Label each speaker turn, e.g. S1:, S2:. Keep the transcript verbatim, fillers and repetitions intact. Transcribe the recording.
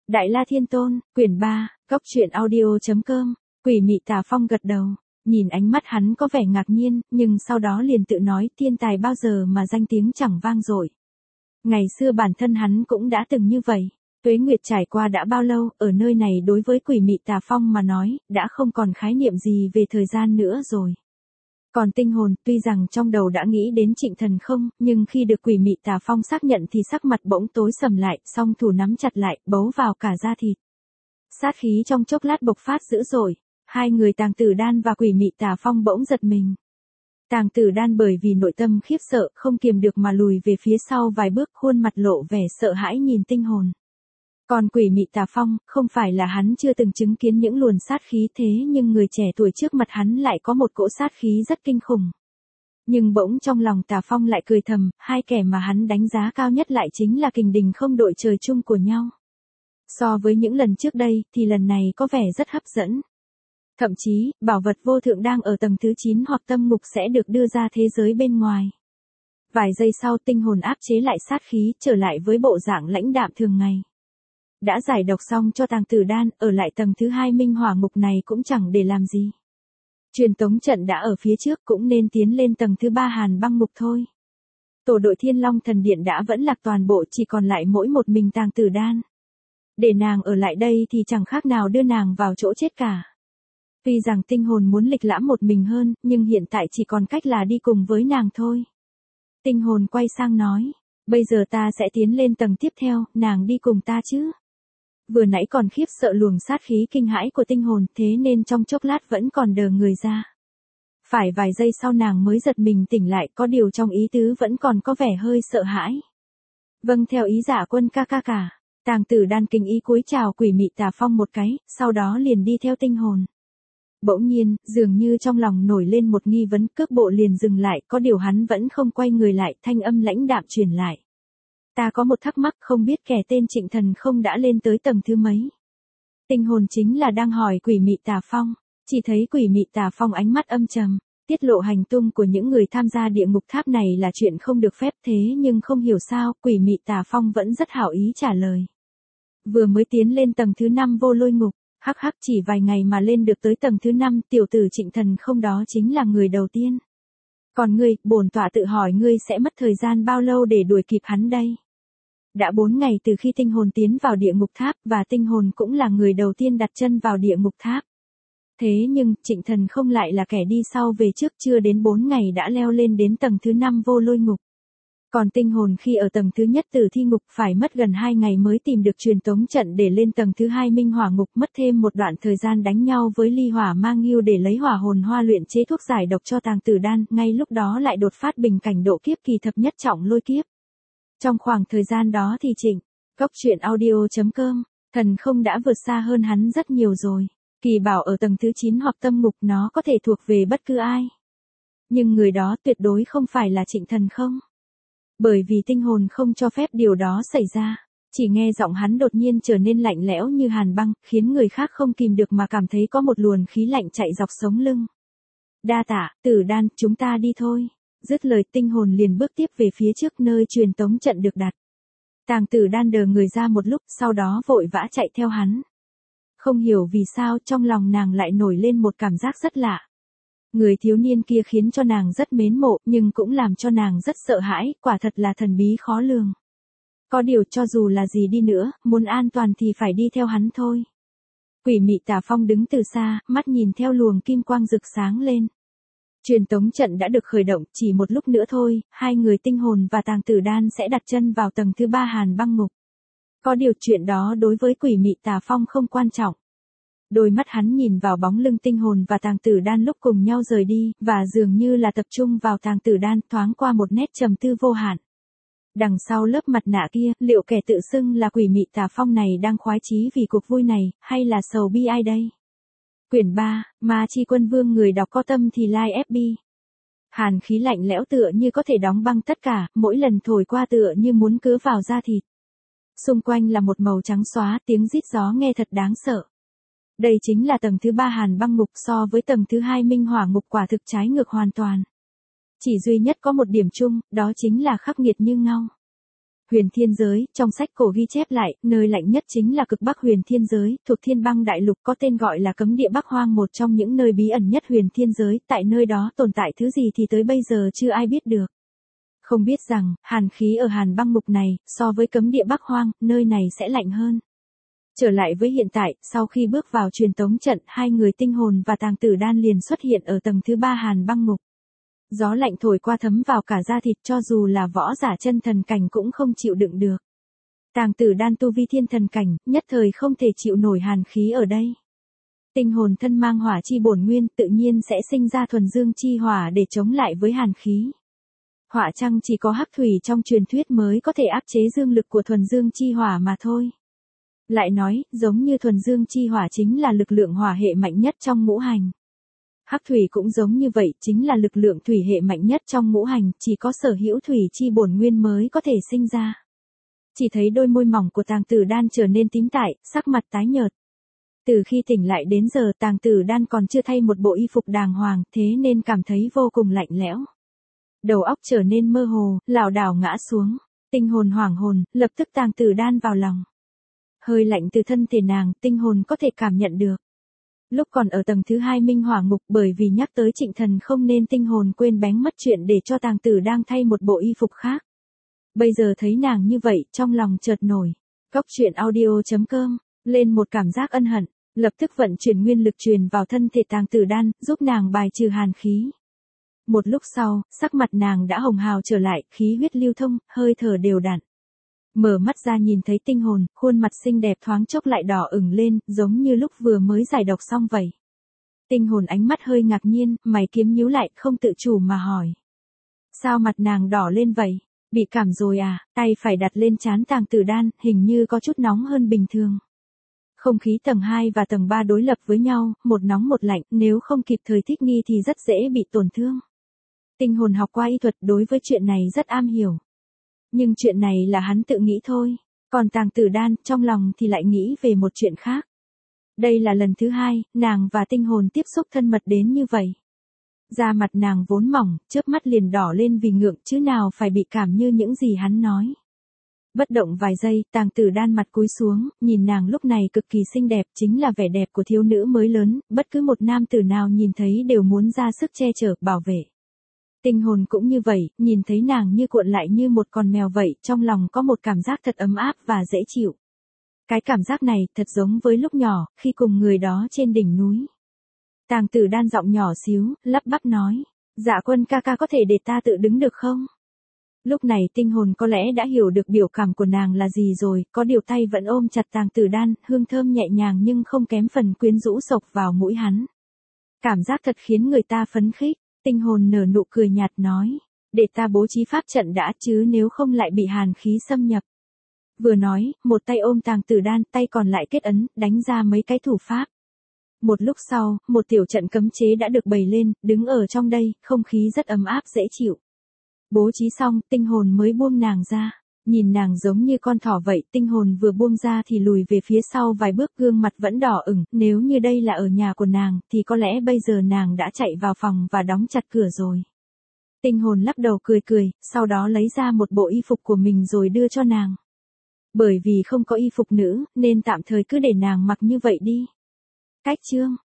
S1: Đại La Thiên Tôn, quyển ba, góc truyện audio chấm com, Quỷ Mị Tà Phong gật đầu, nhìn ánh mắt hắn có vẻ ngạc nhiên, nhưng sau đó liền tự nói thiên tài bao giờ mà danh tiếng chẳng vang dội. Ngày xưa bản thân hắn cũng đã từng như vậy, tuế nguyệt trải qua đã bao lâu, ở nơi này đối với Quỷ Mị Tà Phong mà nói, đã không còn khái niệm gì về thời gian nữa rồi. Còn tinh hồn, tuy rằng trong đầu đã nghĩ đến Trịnh Thần Không, nhưng khi được Quỷ Mị Tà Phong xác nhận thì sắc mặt bỗng tối sầm lại, song thủ nắm chặt lại, bấu vào cả da thịt. Sát khí trong chốc lát bộc phát dữ dội, hai người Tàng Tử Đan và Quỷ Mị Tà Phong bỗng giật mình. Tàng Tử Đan bởi vì nội tâm khiếp sợ, không kiềm được mà lùi về phía sau vài bước, khuôn mặt lộ vẻ sợ hãi nhìn tinh hồn. Còn Quỷ Mị Tà Phong, không phải là hắn chưa từng chứng kiến những luồn sát khí thế, nhưng người trẻ tuổi trước mặt hắn lại có một cỗ sát khí rất kinh khủng. Nhưng bỗng trong lòng Tà Phong lại cười thầm, hai kẻ mà hắn đánh giá cao nhất lại chính là kình đỉnh không đội trời chung của nhau. So với những lần trước đây, thì lần này có vẻ rất hấp dẫn. Thậm chí, bảo vật vô thượng đang ở tầng thứ chín hoặc tâm ngục sẽ được đưa ra thế giới bên ngoài. Vài giây sau tinh hồn áp chế lại sát khí, trở lại với bộ dạng lãnh đạm thường ngày. Đã giải độc xong cho Tàng Tử Đan, ở lại tầng thứ hai minh hỏa ngục này cũng chẳng để làm gì. Truyền tống trận đã ở phía trước, cũng nên tiến lên tầng thứ ba hàn băng ngục thôi. Tổ đội Thiên Long Thần Điện đã vẫn lạc toàn bộ, chỉ còn lại mỗi một mình Tàng Tử Đan. Để nàng ở lại đây thì chẳng khác nào đưa nàng vào chỗ chết cả. Tuy rằng tinh hồn muốn lịch lãm một mình hơn, nhưng hiện tại chỉ còn cách là đi cùng với nàng thôi. Tinh hồn quay sang nói, bây giờ ta sẽ tiến lên tầng tiếp theo, nàng đi cùng ta chứ. Vừa nãy còn khiếp sợ luồng sát khí kinh hãi của tinh hồn, thế nên trong chốc lát vẫn còn đờ người ra. Phải vài giây sau nàng mới giật mình tỉnh lại, có điều trong ý tứ vẫn còn có vẻ hơi sợ hãi. Vâng, theo ý Dạ Quân ca ca cả. Tàng Tử Đan kính ý cúi chào Quỷ Mị Tà Phong một cái, sau đó liền đi theo tinh hồn. Bỗng nhiên, dường như trong lòng nổi lên một nghi vấn, cước bộ liền dừng lại, có điều hắn vẫn không quay người lại, thanh âm lãnh đạm truyền lại. Ta có một thắc mắc, không biết kẻ tên Trịnh Thần Không đã lên tới tầng thứ mấy. Tinh hồn chính là đang hỏi Quỷ Mị Tà Phong, chỉ thấy Quỷ Mị Tà Phong ánh mắt âm trầm, tiết lộ hành tung của những người tham gia địa ngục tháp này là chuyện không được phép, thế nhưng không hiểu sao, Quỷ Mị Tà Phong vẫn rất hảo ý trả lời. Vừa mới tiến lên tầng thứ năm vô lôi ngục, hắc hắc, chỉ vài ngày mà lên được tới tầng thứ năm, tiểu tử Trịnh Thần Không đó chính là người đầu tiên. Còn ngươi, bổn tọa tự hỏi ngươi sẽ mất thời gian bao lâu để đuổi kịp hắn đây? Đã bốn ngày từ khi tinh hồn tiến vào địa ngục tháp, và tinh hồn cũng là người đầu tiên đặt chân vào địa ngục tháp. Thế nhưng, Trịnh Thần Không lại là kẻ đi sau về trước, chưa đến bốn ngày đã leo lên đến tầng thứ năm vô lôi ngục. Còn tinh hồn khi ở tầng thứ nhất tử thi ngục phải mất gần hai ngày mới tìm được truyền tống trận để lên tầng thứ hai minh hỏa ngục, mất thêm một đoạn thời gian đánh nhau với ly hỏa mang yêu để lấy hỏa hồn hoa luyện chế thuốc giải độc cho Tàng Tử Đan, ngay lúc đó lại đột phát bình cảnh độ kiếp kỳ thập nhất trọng lôi kiếp. Trong khoảng thời gian đó thì Trịnh, góc truyện audio chấm com, Thần Không đã vượt xa hơn hắn rất nhiều rồi. Kỳ bảo ở tầng thứ chín hoặc tâm ngục nó có thể thuộc về bất cứ ai. Nhưng người đó tuyệt đối không phải là Trịnh Thần Không. Bởi vì tinh hồn không cho phép điều đó xảy ra, chỉ nghe giọng hắn đột nhiên trở nên lạnh lẽo như hàn băng, khiến người khác không kìm được mà cảm thấy có một luồng khí lạnh chạy dọc sống lưng. Đa tạ, Tử Đan, chúng ta đi thôi. Dứt lời tinh hồn liền bước tiếp về phía trước nơi truyền tống trận được đặt. Tàng Tử Đan đờ người ra một lúc, sau đó vội vã chạy theo hắn. Không hiểu vì sao trong lòng nàng lại nổi lên một cảm giác rất lạ. Người thiếu niên kia khiến cho nàng rất mến mộ, nhưng cũng làm cho nàng rất sợ hãi, quả thật là thần bí khó lường. Có điều cho dù là gì đi nữa, muốn an toàn thì phải đi theo hắn thôi. Quỷ Mị Tà Phong đứng từ xa, mắt nhìn theo luồng kim quang rực sáng lên. Truyền tống trận đã được khởi động, chỉ một lúc nữa thôi, hai người tinh hồn và Tàng Tử Đan sẽ đặt chân vào tầng thứ ba hàn băng ngục. Có điều chuyện đó đối với Quỷ Mị Tà Phong không quan trọng. Đôi mắt hắn nhìn vào bóng lưng tinh hồn và Tàng Tử Đan lúc cùng nhau rời đi, và dường như là tập trung vào Tàng Tử Đan, thoáng qua một nét trầm tư vô hạn. Đằng sau lớp mặt nạ kia, liệu kẻ tự xưng là Quỷ Mị Tà Phong này đang khoái chí vì cuộc vui này, hay là sầu bi ai đây? Quyển ba, Ma Chi Quân Vương, người đọc có tâm thì like ép bê. Hàn khí lạnh lẽo tựa như có thể đóng băng tất cả, mỗi lần thổi qua tựa như muốn cứa vào da thịt. Xung quanh là một màu trắng xóa, tiếng rít gió nghe thật đáng sợ. Đây chính là tầng thứ ba hàn băng ngục, so với tầng thứ hai minh hỏa ngục quả thực trái ngược hoàn toàn. Chỉ duy nhất có một điểm chung, đó chính là khắc nghiệt như ngao. Huyền Thiên Giới, trong sách cổ ghi chép lại, nơi lạnh nhất chính là cực Bắc Huyền Thiên Giới, thuộc Thiên Băng Đại Lục có tên gọi là cấm địa Bắc Hoang, một trong những nơi bí ẩn nhất Huyền Thiên Giới, tại nơi đó tồn tại thứ gì thì tới bây giờ chưa ai biết được. Không biết rằng, hàn khí ở Hàn Băng Ngục này, so với cấm địa Bắc Hoang, nơi này sẽ lạnh hơn. Trở lại với hiện tại, sau khi bước vào truyền tống trận, hai người Tinh Hồn và Tàng Tử Đan liền xuất hiện ở tầng thứ ba Hàn Băng Ngục. Gió lạnh thổi qua thấm vào cả da thịt, cho dù là võ giả chân thần cảnh cũng không chịu đựng được. Tàng Tử Đan tu vi thiên thần cảnh, nhất thời không thể chịu nổi hàn khí ở đây. Tinh hồn thân mang hỏa chi bổn nguyên, tự nhiên sẽ sinh ra thuần dương chi hỏa để chống lại với hàn khí. Hỏa chăng chỉ có hắc thủy trong truyền thuyết mới có thể áp chế dương lực của thuần dương chi hỏa mà thôi. Lại nói, giống như thuần dương chi hỏa chính là lực lượng hỏa hệ mạnh nhất trong ngũ hành. Hắc thủy cũng giống như vậy, chính là lực lượng thủy hệ mạnh nhất trong ngũ hành, chỉ có sở hữu thủy chi bổn nguyên mới có thể sinh ra. Chỉ thấy đôi môi mỏng của Tàng Tử Đan trở nên tím tái, sắc mặt tái nhợt. Từ khi tỉnh lại đến giờ Tàng Tử Đan còn chưa thay một bộ y phục đàng hoàng, thế nên cảm thấy vô cùng lạnh lẽo. Đầu óc trở nên mơ hồ, lảo đảo ngã xuống. Tinh hồn hoảng hồn, lập tức Tàng Tử Đan vào lòng. Hơi lạnh từ thân thể nàng, tinh hồn có thể cảm nhận được. Lúc còn ở tầng thứ hai Minh Hỏa Ngục, bởi vì nhắc tới Trịnh Thần không nên tinh hồn quên bén mất chuyện để cho Tàng Tử đang thay một bộ y phục khác. Bây giờ thấy nàng như vậy, trong lòng chợt nổi. Cóc truyện audio chấm com, lên một cảm giác ân hận, lập tức vận chuyển nguyên lực truyền vào thân thể Tàng Tử Đan, giúp nàng bài trừ hàn khí. Một lúc sau, sắc mặt nàng đã hồng hào trở lại, khí huyết lưu thông, hơi thở đều đặn. Mở mắt ra nhìn thấy tinh hồn, khuôn mặt xinh đẹp thoáng chốc lại đỏ ửng lên, giống như lúc vừa mới giải độc xong vậy. Tinh hồn ánh mắt hơi ngạc nhiên, mày kiếm nhíu lại, không tự chủ mà hỏi. Sao mặt nàng đỏ lên vậy? Bị cảm rồi à? Tay phải đặt lên trán Tàng Tử Đan, hình như có chút nóng hơn bình thường. Không khí tầng hai và tầng ba đối lập với nhau, một nóng một lạnh, nếu không kịp thời thích nghi thì rất dễ bị tổn thương. Tinh hồn học qua y thuật, đối với chuyện này rất am hiểu. Nhưng chuyện này là hắn tự nghĩ thôi, còn Tàng Tử Đan trong lòng thì lại nghĩ về một chuyện khác. Đây là lần thứ hai, nàng và tinh hồn tiếp xúc thân mật đến như vậy. Da mặt nàng vốn mỏng, chớp mắt liền đỏ lên vì ngượng, chứ nào phải bị cảm như những gì hắn nói. Bất động vài giây, Tàng Tử Đan mặt cúi xuống, nhìn nàng lúc này cực kỳ xinh đẹp, chính là vẻ đẹp của thiếu nữ mới lớn, bất cứ một nam tử nào nhìn thấy đều muốn ra sức che chở, bảo vệ. Tinh hồn cũng như vậy, nhìn thấy nàng như cuộn lại như một con mèo vậy, trong lòng có một cảm giác thật ấm áp và dễ chịu. Cái cảm giác này thật giống với lúc nhỏ, khi cùng người đó trên đỉnh núi. Tàng Tử Đan giọng nhỏ xíu, lắp bắp nói, Dạ Quân ca ca có thể để ta tự đứng được không? Lúc này tinh hồn có lẽ đã hiểu được biểu cảm của nàng là gì rồi, có điều tay vẫn ôm chặt Tàng Tử Đan, hương thơm nhẹ nhàng nhưng không kém phần quyến rũ sộc vào mũi hắn. Cảm giác thật khiến người ta phấn khích. Tinh hồn nở nụ cười nhạt nói, để ta bố trí pháp trận đã, chứ nếu không lại bị hàn khí xâm nhập. Vừa nói, một tay ôm Tàng Tử Đan, tay còn lại kết ấn, đánh ra mấy cái thủ pháp. Một lúc sau, một tiểu trận cấm chế đã được bày lên, đứng ở trong đây, không khí rất ấm áp dễ chịu. Bố trí xong, tinh hồn mới buông nàng ra. Nhìn nàng giống như con thỏ vậy, tinh hồn vừa buông ra thì lùi về phía sau vài bước, gương mặt vẫn đỏ ửng, nếu như đây là ở nhà của nàng, thì có lẽ bây giờ nàng đã chạy vào phòng và đóng chặt cửa rồi. Tinh hồn lắc đầu cười cười, sau đó lấy ra một bộ y phục của mình rồi đưa cho nàng. Bởi vì không có y phục nữ, nên tạm thời cứ để nàng mặc như vậy đi. Cách chương